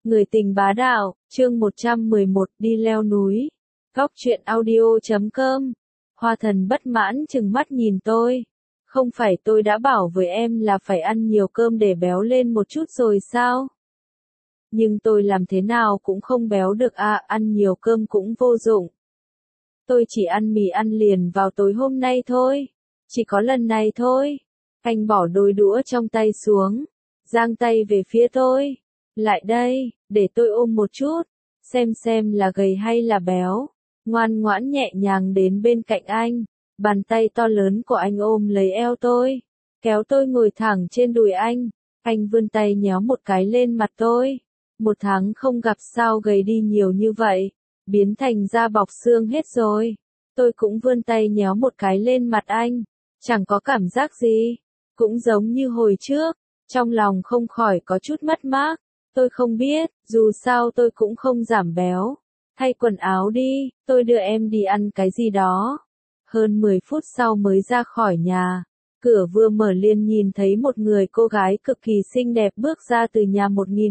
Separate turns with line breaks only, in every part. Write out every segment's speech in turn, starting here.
Người tình bá đạo, chương 111 đi leo núi. Góc truyện audio.com. Hoa Thần bất mãn trừng mắt nhìn tôi. Không phải tôi đã bảo với em là phải ăn nhiều cơm để béo lên một chút rồi sao? Nhưng tôi làm thế nào cũng không béo được à, ăn nhiều cơm cũng vô dụng. Tôi chỉ ăn mì ăn liền vào tối hôm nay thôi. Chỉ có lần này thôi. Anh bỏ đôi đũa trong tay xuống. Giang tay về phía tôi. Lại đây, để tôi ôm một chút. Xem là gầy hay là béo. Ngoan ngoãn nhẹ nhàng đến bên cạnh anh. Bàn tay to lớn của anh ôm lấy eo tôi. Kéo tôi ngồi thẳng trên đùi anh. Anh vươn tay nhéo một cái lên mặt tôi. 1 tháng không gặp sao gầy đi nhiều như vậy. Biến thành da bọc xương hết rồi. Tôi cũng vươn tay nhéo một cái lên mặt anh. Chẳng có cảm giác gì. Cũng giống như hồi trước. Trong lòng không khỏi có chút mất mát. Tôi không biết, dù sao tôi cũng không giảm béo. Thay quần áo đi, tôi đưa em đi ăn cái gì đó. Hơn 10 phút sau mới ra khỏi nhà. Cửa vừa mở liền nhìn thấy một người cô gái cực kỳ xinh đẹp bước ra từ nhà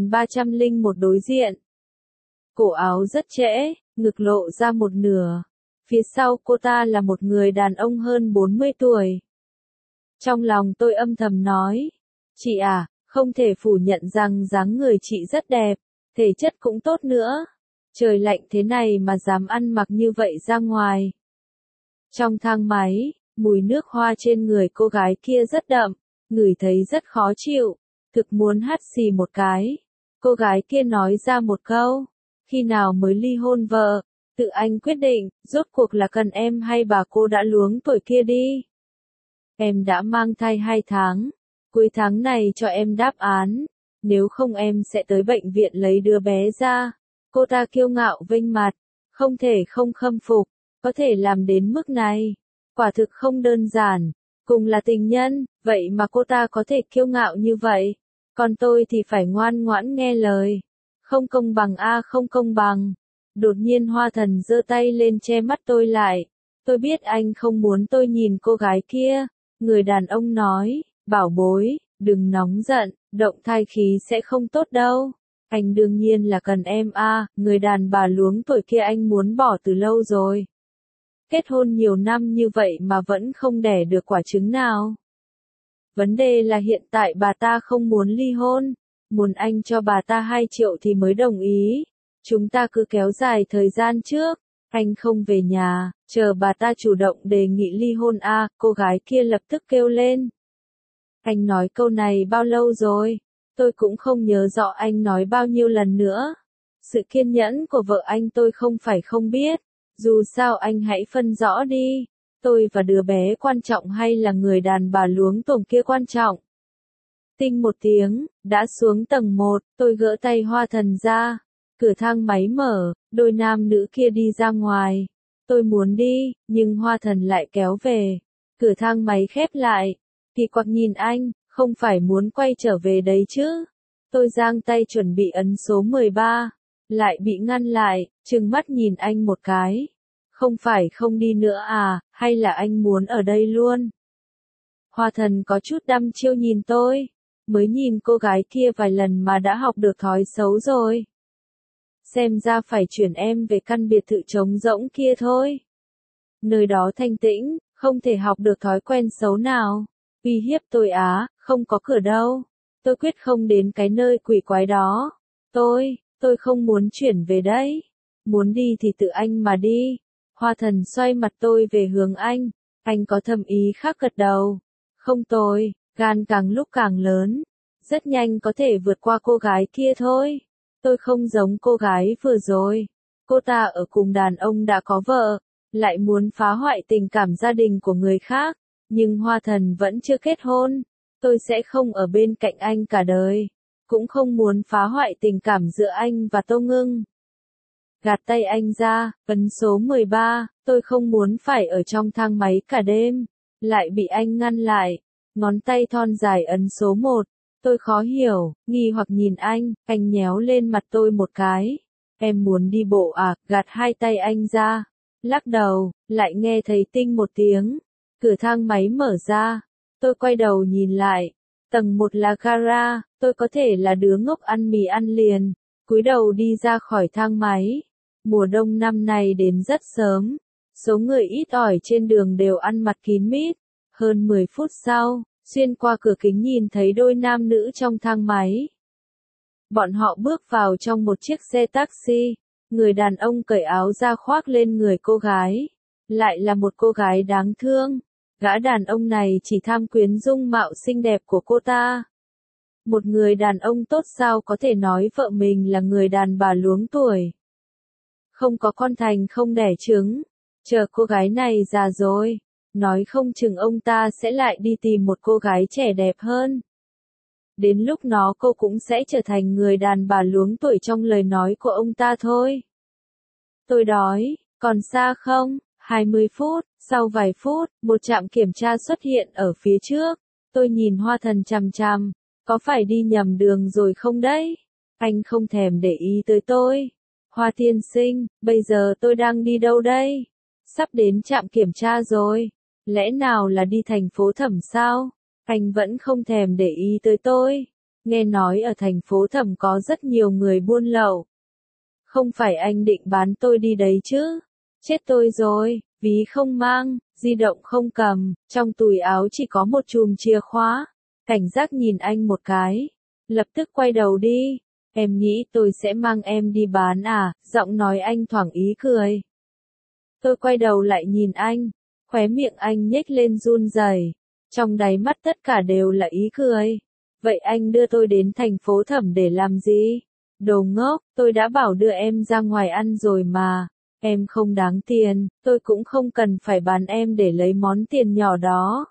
1301 đối diện. Cổ áo rất trễ, ngực lộ ra một nửa. Phía sau cô ta là một người đàn ông hơn 40 tuổi. Trong lòng tôi âm thầm nói, chị à, không thể phủ nhận rằng dáng người chị rất đẹp, thể chất cũng tốt nữa. Trời lạnh thế này mà dám ăn mặc như vậy ra ngoài. Trong thang máy, mùi nước hoa trên người cô gái kia rất đậm, ngửi thấy rất khó chịu, thực muốn hắt xì một cái. Cô gái kia nói ra một câu, khi nào mới ly hôn vợ, tự anh quyết định, rốt cuộc là cần em hay bà cô đã luống tuổi kia đi. Em đã mang thai 2 tháng. Cuối tháng này cho em đáp án, nếu không em sẽ tới bệnh viện lấy đứa bé ra. Cô ta kiêu ngạo vênh mặt, không thể không khâm phục, có thể làm đến mức này. Quả thực không đơn giản, cùng là tình nhân, vậy mà cô ta có thể kiêu ngạo như vậy. Còn tôi thì phải ngoan ngoãn nghe lời. Không công bằng a, không công bằng. Đột nhiên Hoa Thần giơ tay lên che mắt tôi lại. Tôi biết anh không muốn tôi nhìn cô gái kia. Người đàn ông nói, bảo bối, đừng nóng giận, động thai khí sẽ không tốt đâu. Anh đương nhiên là cần em a, người đàn bà luống tuổi kia anh muốn bỏ từ lâu rồi. Kết hôn nhiều năm như vậy mà vẫn không đẻ được quả trứng nào. Vấn đề là hiện tại bà ta không muốn ly hôn, muốn anh cho bà ta 2 triệu thì mới đồng ý. Chúng ta cứ kéo dài thời gian trước, anh không về nhà, chờ bà ta chủ động đề nghị ly hôn a, cô gái kia lập tức kêu lên. Anh nói câu này bao lâu rồi? Tôi cũng không nhớ rõ anh nói bao nhiêu lần nữa. Sự kiên nhẫn của vợ anh tôi không phải không biết. Dù sao anh hãy phân rõ đi. Tôi và đứa bé quan trọng hay là người đàn bà luống tuồng kia quan trọng? Tinh một tiếng, đã xuống tầng 1, tôi gỡ tay Hoa Thần ra. Cửa thang máy mở, đôi nam nữ kia đi ra ngoài. Tôi muốn đi, nhưng Hoa Thần lại kéo về. Cửa thang máy khép lại. Kỳ quặc nhìn anh, không phải muốn quay trở về đấy chứ. Tôi giang tay chuẩn bị ấn số 13. Lại bị ngăn lại, trừng mắt nhìn anh một cái. Không phải không đi nữa à, hay là anh muốn ở đây luôn? Hoa Thần có chút đăm chiêu nhìn tôi. Mới nhìn cô gái kia vài lần mà đã học được thói xấu rồi. Xem ra phải chuyển em về căn biệt thự trống rỗng kia thôi. Nơi đó thanh tĩnh, không thể học được thói quen xấu nào. Uy hiếp tôi á, không có cửa đâu. Tôi quyết không đến cái nơi quỷ quái đó. Tôi không muốn chuyển về đấy. Muốn đi thì tự anh mà đi. Hoa Thần xoay mặt tôi về hướng anh. Anh có thầm ý khác gật đầu. Không tôi, gan càng lúc càng lớn. Rất nhanh có thể vượt qua cô gái kia thôi. Tôi không giống cô gái vừa rồi. Cô ta ở cùng đàn ông đã có vợ. Lại muốn phá hoại tình cảm gia đình của người khác. Nhưng Hoa Thần vẫn chưa kết hôn. Tôi sẽ không ở bên cạnh anh cả đời. Cũng không muốn phá hoại tình cảm giữa anh và Tô Ngưng. Gạt tay anh ra, ấn số 13, tôi không muốn phải ở trong thang máy cả đêm. Lại bị anh ngăn lại. Ngón tay thon dài ấn số 1. Tôi khó hiểu, nghi hoặc nhìn anh nhéo lên mặt tôi một cái. Em muốn đi bộ à, gạt 2 tay anh ra. Lắc đầu, lại nghe thấy tinh một tiếng. Cửa thang máy mở ra. Tôi quay đầu nhìn lại. Tầng 1 là gara, tôi có thể là đứa ngốc ăn mì ăn liền. cúi đầu đi ra khỏi thang máy. Mùa đông năm nay đến rất sớm. Số người ít ỏi trên đường đều ăn mặc kín mít. Hơn 10 phút sau, xuyên qua cửa kính nhìn thấy đôi nam nữ trong thang máy. Bọn họ bước vào trong một chiếc xe taxi. Người đàn ông cởi áo ra khoác lên người cô gái. Lại là một cô gái đáng thương. Gã đàn ông này chỉ tham quyến dung mạo xinh đẹp của cô ta. Một người đàn ông tốt sao có thể nói vợ mình là người đàn bà luống tuổi. Không có con thành không đẻ trứng. Chờ cô gái này già rồi. Nói không chừng ông ta sẽ lại đi tìm một cô gái trẻ đẹp hơn. Đến lúc đó cô cũng sẽ trở thành người đàn bà luống tuổi trong lời nói của ông ta thôi. Tôi đói, còn xa không? 20 phút, sau vài phút, một trạm kiểm tra xuất hiện ở phía trước. Tôi nhìn Hoa Thần chằm chằm, có phải đi nhầm đường rồi không đấy? Anh không thèm để ý tới tôi. Hoa tiên sinh, bây giờ tôi đang đi đâu đây? Sắp đến trạm kiểm tra rồi. Lẽ nào là đi thành phố Thẩm sao? Anh vẫn không thèm để ý tới tôi. Nghe nói ở thành phố Thẩm có rất nhiều người buôn lậu. Không phải anh định bán tôi đi đấy chứ? Chết tôi rồi, ví không mang, di động không cầm, trong túi áo chỉ có một chùm chìa khóa. Cảnh giác nhìn anh một cái. Lập tức quay đầu đi. Em nghĩ tôi sẽ mang em đi bán à? Giọng nói anh thoảng ý cười. Tôi quay đầu lại nhìn anh. Khóe miệng anh nhếch lên run rẩy. Trong đáy mắt tất cả đều là ý cười. Vậy anh đưa tôi đến thành phố Thẩm để làm gì? Đồ ngốc, tôi đã bảo đưa em ra ngoài ăn rồi mà. Em không đáng tiền, tôi cũng không cần phải bán em để lấy món tiền nhỏ đó.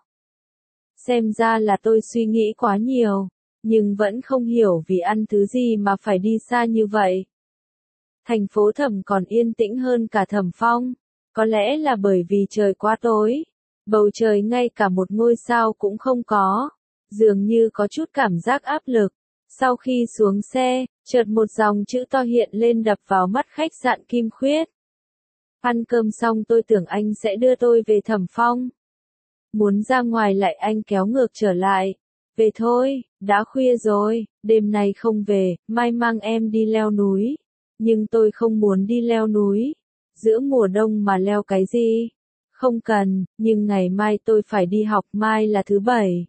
Xem ra là tôi suy nghĩ quá nhiều, nhưng vẫn không hiểu vì ăn thứ gì mà phải đi xa như vậy. Thành phố Thẩm còn yên tĩnh hơn cả Thẩm Phong. Có lẽ là bởi vì trời quá tối. Bầu trời ngay cả một ngôi sao cũng không có. Dường như có chút cảm giác áp lực. Sau khi xuống xe, chợt một dòng chữ to hiện lên đập vào mắt khách sạn Kim Khuyết. Ăn cơm xong tôi tưởng anh sẽ đưa tôi về Thẩm Phong. Muốn ra ngoài lại anh kéo ngược trở lại. Về thôi, đã khuya rồi, đêm nay không về, mai mang em đi leo núi. Nhưng tôi không muốn đi leo núi. Giữa mùa đông mà leo cái gì? Không cần, nhưng ngày mai tôi phải đi học, mai là thứ bảy.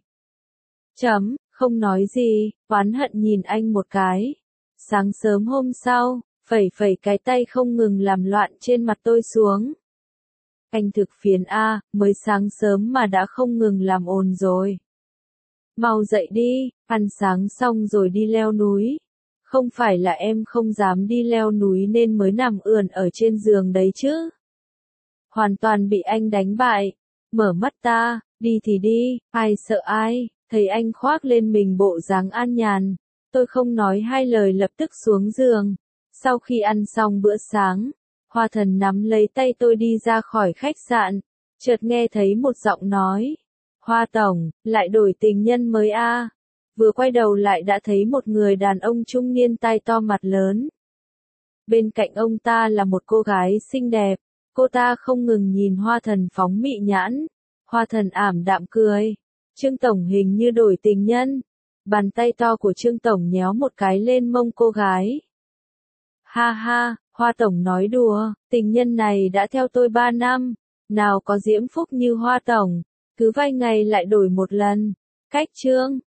Không nói gì, oán hận nhìn anh một cái. Sáng sớm hôm sau, phẩy cái tay không ngừng làm loạn trên mặt tôi xuống. Anh thực phiền a, mới sáng sớm mà đã không ngừng làm ồn rồi. Mau dậy đi, ăn sáng xong rồi đi leo núi. Không phải là em không dám đi leo núi nên mới nằm ườn ở trên giường đấy chứ. Hoàn toàn bị anh đánh bại. Mở mắt ta, đi thì đi, ai sợ ai, thấy anh khoác lên mình bộ dáng an nhàn. Tôi không nói hai lời lập tức xuống giường. Sau khi ăn xong bữa sáng, Hoa Thần nắm lấy tay tôi đi ra khỏi khách sạn. Chợt nghe thấy một giọng nói. Hoa Tổng, lại đổi tình nhân mới a. Vừa quay đầu lại đã thấy một người đàn ông trung niên tai to mặt lớn. Bên cạnh ông ta là một cô gái xinh đẹp. Cô ta không ngừng nhìn Hoa Thần phóng mị nhãn. Hoa Thần ảm đạm cười. Trương Tổng hình như đổi tình nhân. Bàn tay to của Trương Tổng nhéo một cái lên mông cô gái. Ha ha, Hoa Tổng nói đùa, tình nhân này đã theo tôi 3 năm. Nào có diễm phúc như Hoa Tổng, cứ vài ngày lại đổi một lần. Cách Trương,